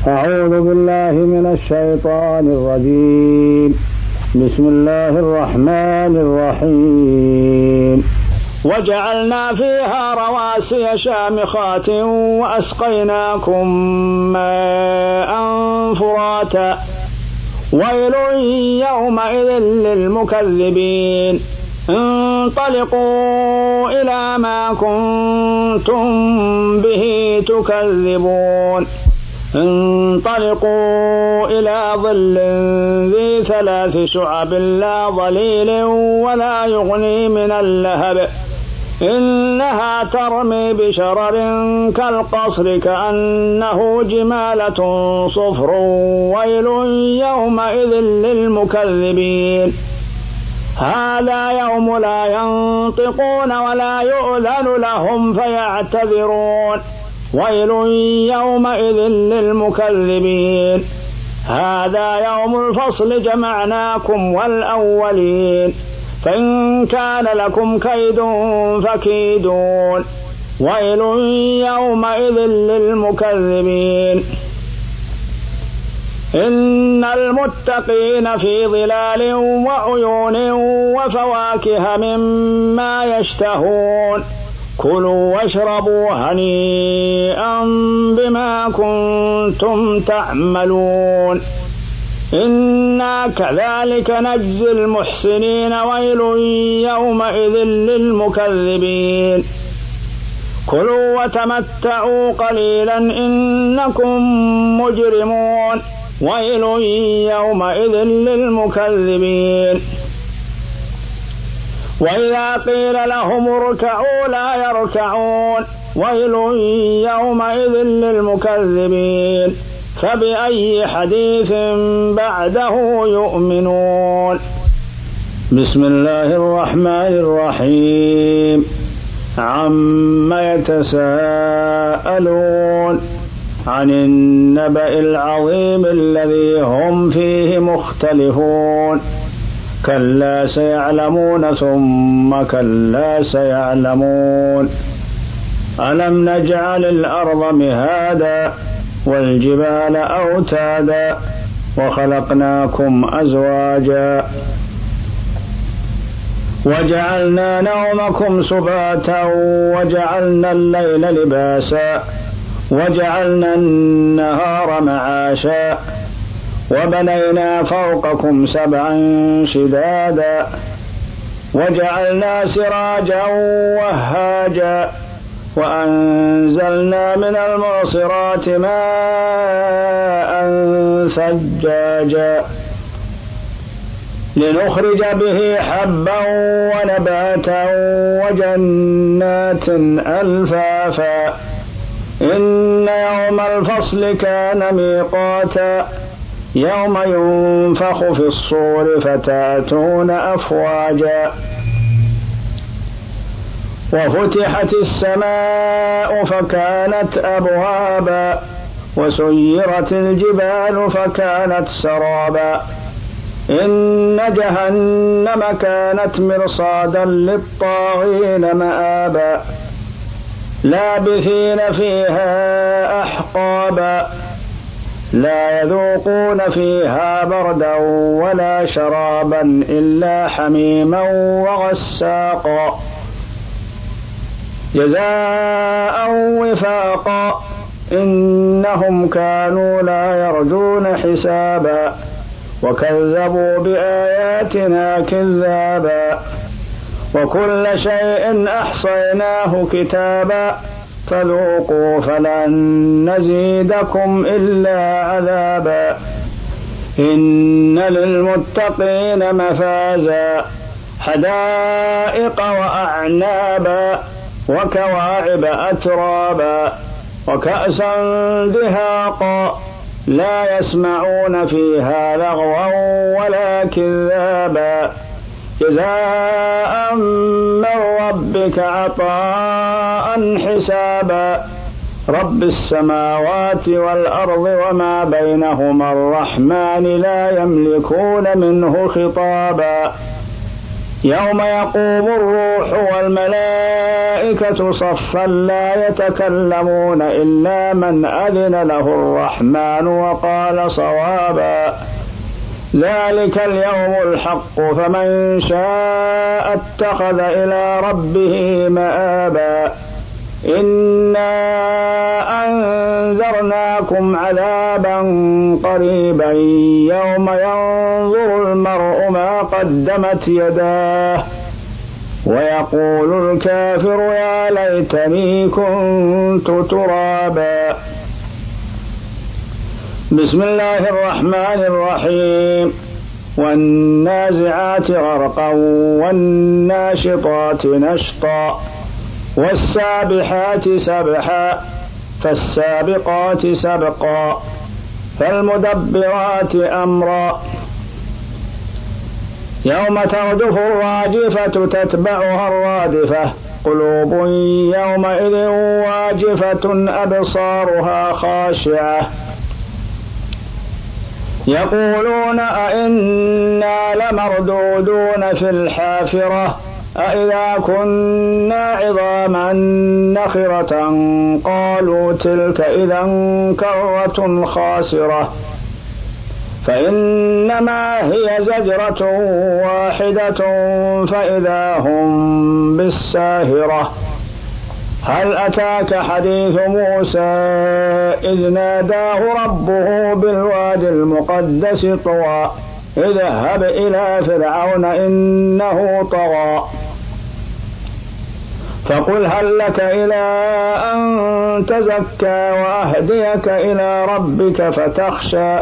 أعوذ بالله من الشيطان الرجيم. بسم الله الرحمن الرحيم. وجعلنا فيها رواسي شامخات وأسقيناكم ماء فراتا ويل يومئذ للمكذبين انطلقوا إلى ما كنتم به تكذبون انطلقوا إلى ظل ذي 3 شعب لا ظليل ولا يغني من اللهب إنها ترمي بشرر كالقصر كأنه جمالة صفر ويل يومئذ للمكذبين هذا يوم لا ينطقون ولا يؤذن لهم فيعتذرون ويل يومئذ للمكذبين هذا يوم الفصل جمعناكم والأولين فإن كان لكم كيد فكيدون ويل يومئذ للمكذبين إن المتقين في ظلال وعيون وفواكه مما يشتهون كلوا واشربوا هنيئا بما كنتم تعملون إنا كذلك نجزي المحسنين ويل يومئذ للمكذبين كلوا وتمتعوا قليلا إنكم مجرمون ويل يومئذ للمكذبين وإذا قيل لهم اركعوا لا يركعون ويل يومئذ للمكذبين فبأي حديث بعده يؤمنون. بسم الله الرحمن الرحيم. عما يتساءلون عن النبأ العظيم الذي هم فيه مختلفون كلا سيعلمون ثم كلا سيعلمون ألم نجعل الأرض مهادا والجبال أوتادا وخلقناكم أزواجا وجعلنا نومكم سباتا وجعلنا الليل لباسا وجعلنا النهار معاشا وبنينا فوقكم 7 شدادا وجعلنا سراجا وهاجا وأنزلنا من المعصرات ماء ثجاجا لنخرج به حبا ونباتا وجنات ألفافا إن يوم الفصل كان ميقاتا يوم ينفخ في الصور فتأتون أفواجا وفتحت السماء فكانت أبوابا وسيرت الجبال فكانت سرابا إن جهنم كانت مرصادا للطاغين مآبا لابثين فيها أحقابا لا يذوقون فيها بردا ولا شرابا إلا حميما وغساقا جزاء وفاقا إنهم كانوا لا يرجون حسابا وكذبوا بآياتنا كذابا وكل شيء أحصيناه كتابا فذوقوا فلن نزيدكم إلا عذابا إن للمتقين مفازا حدائق وأعنابا وكواعب أترابا وكأسا دهاقا لا يسمعون فيها لغوا ولا كذابا جزاء من ربك عطاء حسابا رب السماوات والأرض وما بينهما الرحمن لا يملكون منه خطابا يوم يقوم الروح والملائكة صفا لا يتكلمون إلا من أذن له الرحمن وقال صوابا. ذلك اليوم الحق فمن شاء اتخذ إلى ربه مآبا. إنا أنذرناكم عذابا قريبا يوم ينظر المرء ما قدمت يداه ويقول الكافر يا ليتني كنت ترابا. بسم الله الرحمن الرحيم. والنازعات غرقا والناشطات نشطا والسابحات سبحا فالسابقات سبقا فالمدبرات أمرا. يوم ترجف الراجفة تتبعها الرادفة قلوب يومئذ واجفة أبصارها خاشعة يقولون أئنا لمردودون في الحافرة أئذا كنا عظاما نخرة قالوا تلك إذا كرة خاسرة فإنما هي زجرة واحدة فإذا هم بالساهرة. هل أتاك حديث موسى إذ ناداه ربه بالوادي المقدس طوى اذهب إلى فرعون إنه طغى فقل هل لك إلى أن تزكى وأهديك إلى ربك فتخشى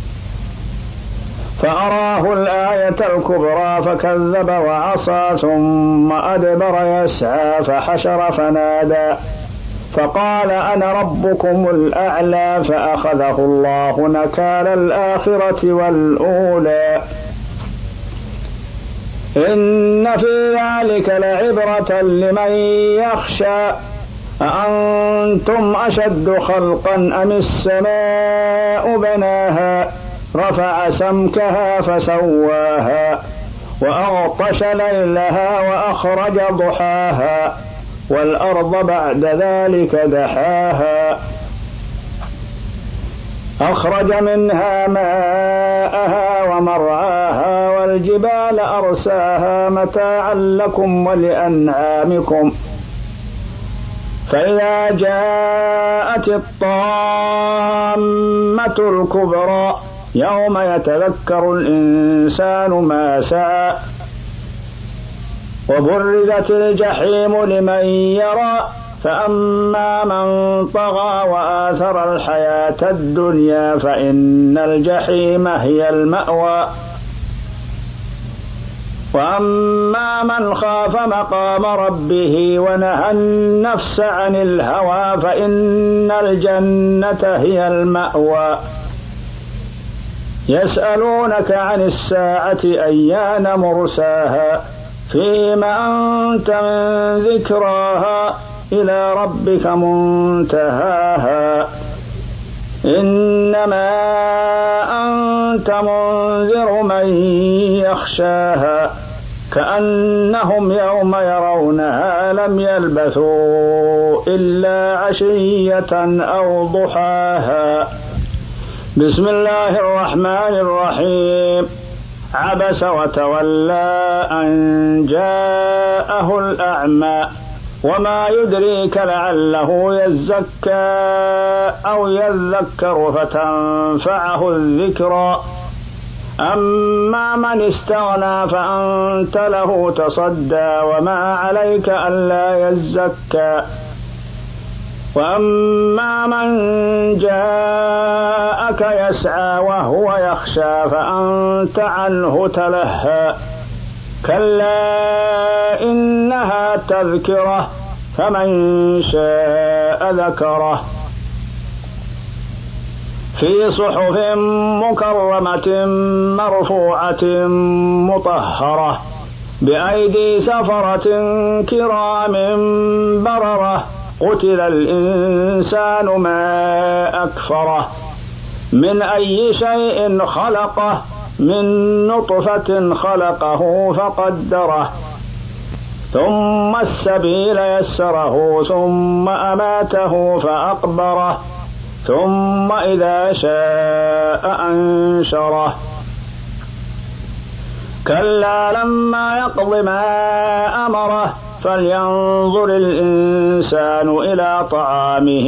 فأراه الآية الكبرى فكذب وعصى ثم أدبر يسعى فحشر فنادى فقال أنا ربكم الأعلى فأخذه الله نكال الآخرة والأولى. إن في ذلك لعبرة لمن يخشى أأنتم أشد خلقا أم السماء بناها رفع سمكها فسواها وأغطش ليلها وأخرج ضحاها والأرض بعد ذلك دحاها أخرج منها ماءها ومرعاها والجبال أرساها متاعا لكم ولأنعامكم فإذا جاءت الطامة الكبرى يوم يتذكر الإنسان ما سعى وبرزت الجحيم لمن يرى فأما من طغى وآثر الحياة الدنيا فإن الجحيم هي المأوى وأما من خاف مقام ربه ونهى النفس عن الهوى فإن الجنة هي المأوى. يسألونك عن الساعة أيان مرساها فيما أنت من ذكراها إلى ربك منتهاها إنما أنت منذر من يخشاها كأنهم يوم يرونها لم يلبثوا إلا عشية أو ضحاها. بسم الله الرحمن الرحيم. عبس وتولى أن جاءه الأعمى وما يدريك لعله يزكى أو يذكر فتنفعه الذكرى أما من استغنى فأنت له تصدى وما عليك ألا يزكى وأما من جاءك يسعى وهو يخشى فأنت عنه تلهى كلا إنها تذكرة فمن شاء ذكره في صحف مكرمة مرفوعة مطهرة بأيدي سفرة كرام بررة قتل الإنسان ما أكفره من أي شيء خلقه من نطفة خلقه فقدره ثم السبيل يسره ثم أماته فأقبره ثم إذا شاء أنشره كلا لما يقض ما أمره فلينظر الإنسان إلى طعامه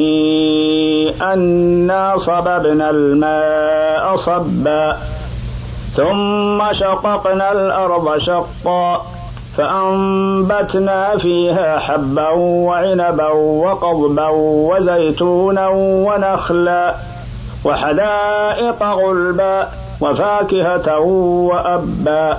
أنا صببنا الماء صبا ثم شققنا الأرض شقا فأنبتنا فيها حبا وعنبا وقضبا وزيتونا ونخلا وحدائق غلبا وفاكهة وأبا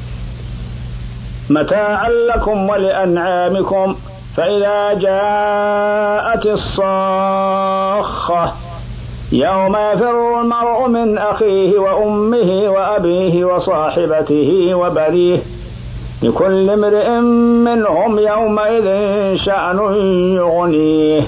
متاعا لكم ولأنعامكم فإذا جاءت الصاخة يوم يفر المرء من أخيه وأمه وأبيه وصاحبته وبنيه لكل امرئ منهم يومئذ شأن يغنيه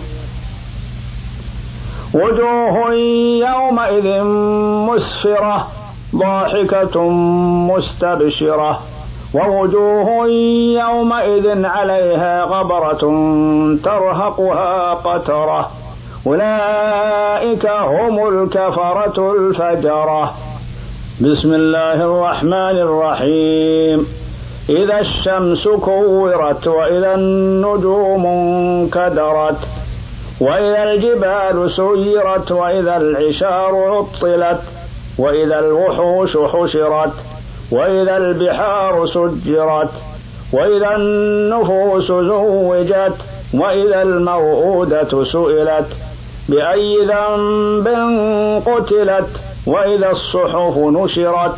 وجوه يومئذ مسفرة ضاحكة مستبشرة ووجوه يومئذ عليها غبرة ترهقها قترة أولئك هم الكفرة الفجرة. بسم الله الرحمن الرحيم. إذا الشمس كورت وإذا النجوم انكدرت وإذا الجبال سيرت وإذا العشار عطلت وإذا الوحوش حشرت وإذا البحار سجرت وإذا النفوس زوجت وإذا الموءودة سئلت بأي ذنب قتلت وإذا الصحف نشرت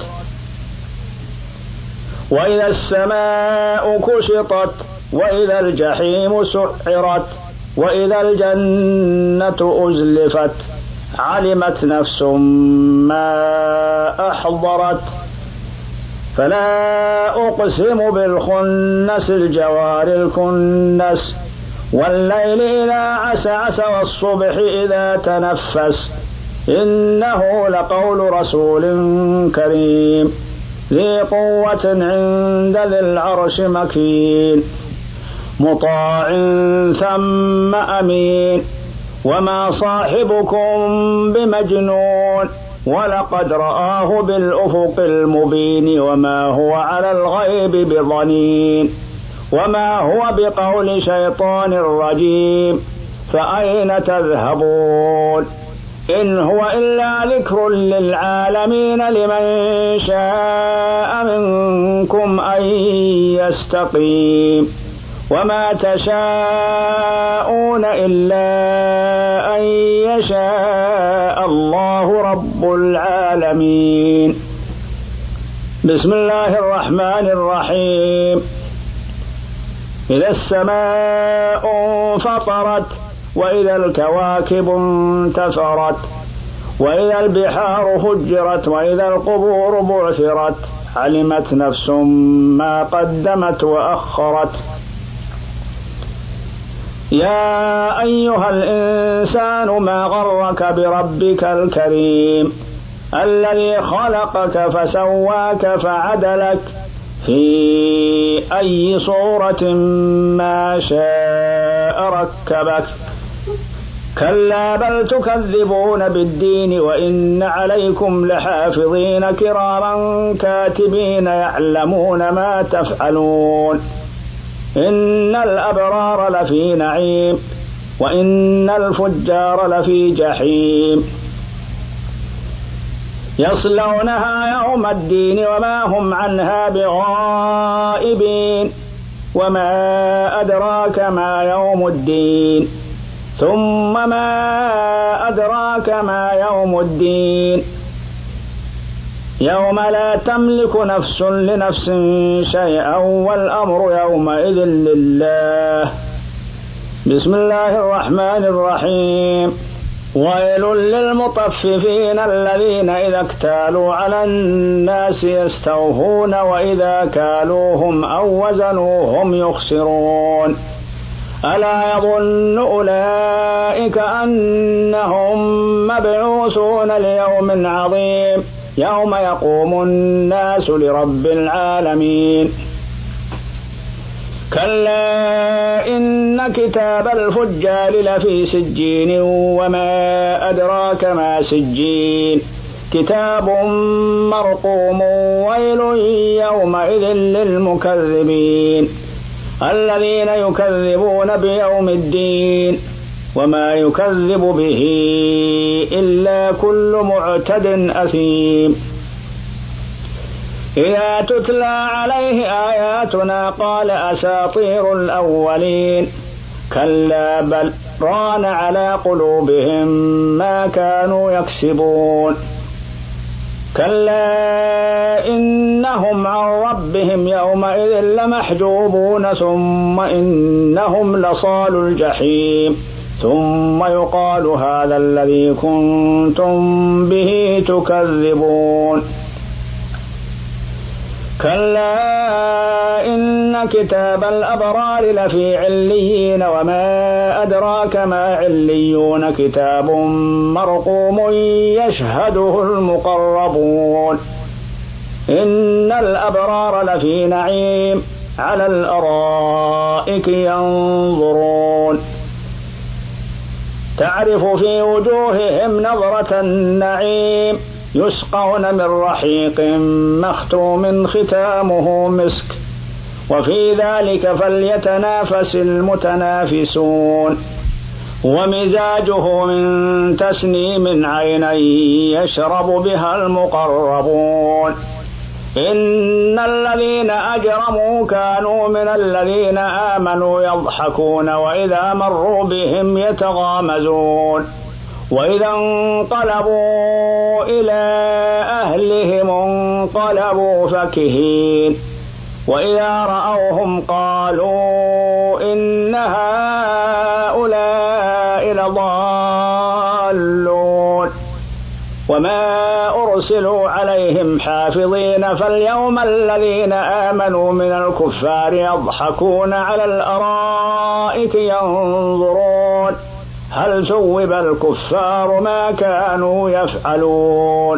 وإذا السماء كشطت وإذا الجحيم سعرت وإذا الجنة أزلفت علمت نفس ما أحضرت فلا أقسم بالخنس الجوار الكنس والليل إذا عسعس والصبح إذا تنفس إنه لقول رسول كريم ذي قوة عند ذي العرش مكين مطاع ثم أمين وما صاحبكم بمجنون ولقد رآه بالأفق المبين وما هو على الغيب بضنين وما هو بقول شيطان رجيم فأين تذهبون إن هو إلا ذكر للعالمين لمن شاء منكم أن يستقيم وما تشاءون إلا أن يشاء الله رب العالمين. بسم الله الرحمن الرحيم. إذا السماء انفطرت وإذا الكواكب انتثرت وإذا البحار فجرت وإذا القبور بعثرت علمت نفس ما قدمت وأخرت. يا أيها الإنسان ما غرك بربك الكريم الذي خلقك فسواك فعدلك في أي صورة ما شاء ركبك كلا بل تكذبون بالدين وإن عليكم لحافظين كراما كاتبين يعلمون ما تفعلون إن الأبرار لفي نعيم وإن الفجار لفي جحيم يصلونها يوم الدين وما هم عنها بغائبين وما أدراك ما يوم الدين ثم ما أدراك ما يوم الدين يوم لا تملك نفس لنفس شيئا والأمر يومئذ لله. بسم الله الرحمن الرحيم. ويل للمطففين الذين إذا اكتالوا على الناس يستوفون وإذا كالوهم أو وزنوهم يخسرون ألا يظن أولئك أنهم مبعوثون ليوم عظيم يوم يقوم الناس لرب العالمين كلا إن كتاب الفجار لفي سجين وما أدراك ما سجين كتاب مرقوم ويل يومئذ للمكذبين الذين يكذبون بيوم الدين وما يكذب به إلا كل معتد أثيم إذا تتلى عليه آياتنا قال أساطير الأولين كلا بل ران على قلوبهم ما كانوا يكسبون كلا إنهم عن ربهم يومئذ لمحجوبون ثم إنهم لصال الجحيم ثم يقال هذا الذي كنتم به تكذبون كلا إن كتاب الأبرار لفي عليين وما أدراك ما عليون كتاب مرقوم يشهده المقربون إن الأبرار لفي نعيم على الأرائك ينظرون تعرف في وجوههم نظرة النعيم يسقون من رحيق مختوم ختامه مسك وفي ذلك فليتنافس المتنافسون ومزاجه من تسنيم عينا يشرب بها المقربون إن الذين أجرموا كانوا من الذين آمنوا يضحكون وإذا مروا بهم يتغامزون وإذا انقلبوا إلى أهلهم انقلبوا فكهين وإذا رأوهم قالوا إن هؤلاء لضالون وما أرسلوا عليهم حافظين فاليوم الذين آمنوا من الكفار يضحكون على الأرائك ينظرون هل ثوب الكفار ما كانوا يفعلون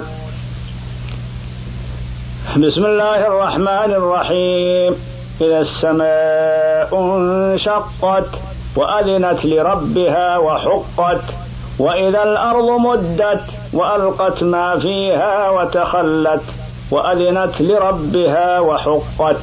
بسم الله الرحمن الرحيم إذا السماء انشقت وأذنت لربها وحقت وإذا الأرض مدت وألقت ما فيها وتخلت وأذنت لربها وحقت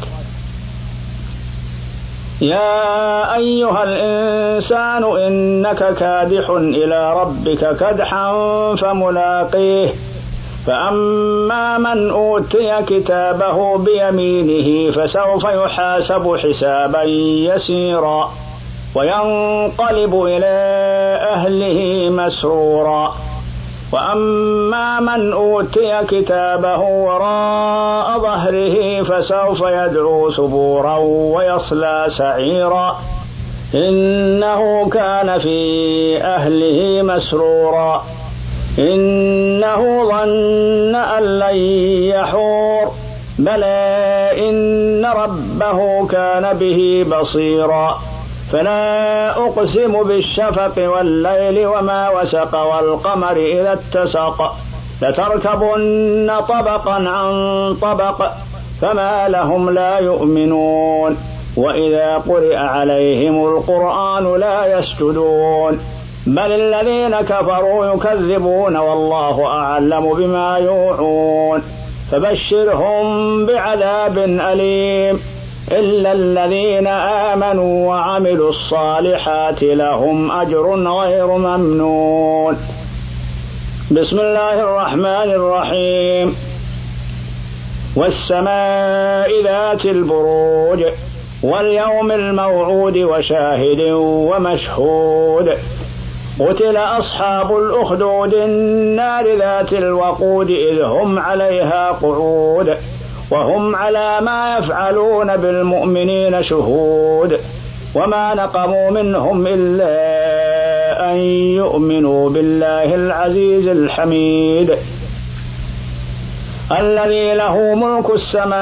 يا أيها الإنسان إنك كادح إلى ربك كدحا فملاقيه فأما من أوتي كتابه بيمينه فسوف يحاسب حسابا يسيرا وينقلب إلى أهله مسرورا وأما من أوتي كتابه وراء ظهره فسوف يدعو ثبورا ويصلى سعيرا إنه كان في أهله مسرورا إنه ظن أن لن يحور بلى إن ربه كان به بصيرا فلا أقسم بالشفق والليل وما وسق والقمر إذا اتسق لتركبن طبقا عن طبق فما لهم لا يؤمنون وإذا قرئ عليهم القرآن لا يسجدون بل الذين كفروا يكذبون والله أعلم بما يوعون فبشرهم بعذاب أليم إلا الذين آمنوا وعملوا الصالحات لهم أجر غير ممنون بسم الله الرحمن الرحيم والسماء ذات البروج واليوم الموعود وشاهد ومشهود قتل أصحاب الأخدود النار ذات الوقود إذ هم عليها قعود وهم على ما يفعلون بالمؤمنين شهود وما نقموا منهم إلا أن يؤمنوا بالله العزيز الحميد الذي له ملك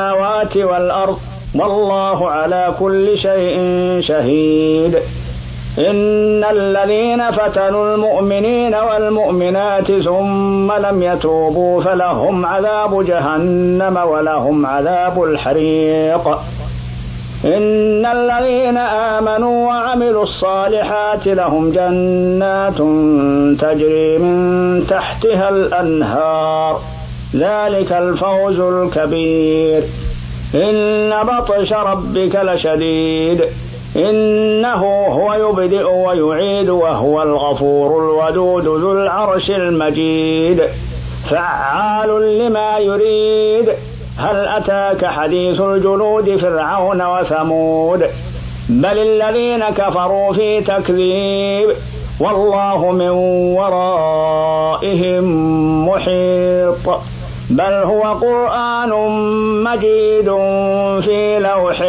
السماوات والأرض والله على كل شيء شهيد إن الذين فتنوا المؤمنين والمؤمنات ثم لم يتوبوا فلهم عذاب جهنم ولهم عذاب الحريق. إن الذين آمنوا وعملوا الصالحات لهم جنات تجري من تحتها الأنهار ذلك الفوز الكبير. إن بطش ربك لشديد إنه هو يبدئ ويعيد وهو الغفور الودود ذو العرش المجيد فعال لما يريد. هل أتاك حديث الجنود فرعون وثمود بل الذين كفروا في تكذيب والله من ورائهم محيط. بل هو قرآن مجيد في لوح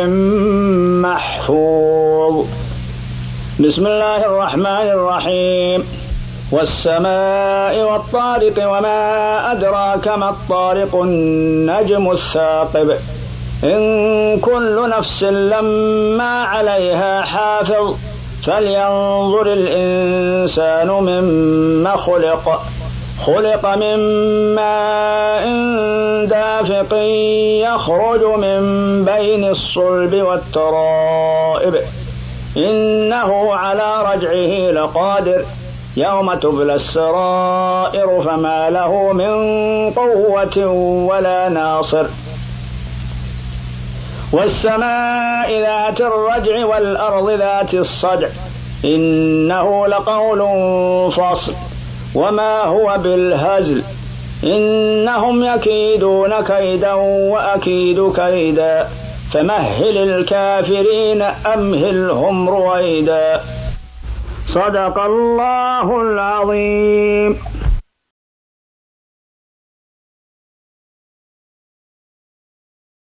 محفوظ. بسم الله الرحمن الرحيم. والسماء والطارق وما أدراك ما الطارق النجم الثاقب إن كل نفس لما عليها حافظ فلينظر الإنسان مما خلق من ماء دافق يخرج من بين الصلب والترائب إنه على رجعه لقادر يوم تبلى السرائر فما له من قوة ولا ناصر. والسماء ذات الرجع والأرض ذات الصدع إنه لقول فصل وما هو بالهزل إنهم يكيدون كيدا وأكيد كيدا فمهل الكافرين أمهلهم رويدا. صدق الله العظيم.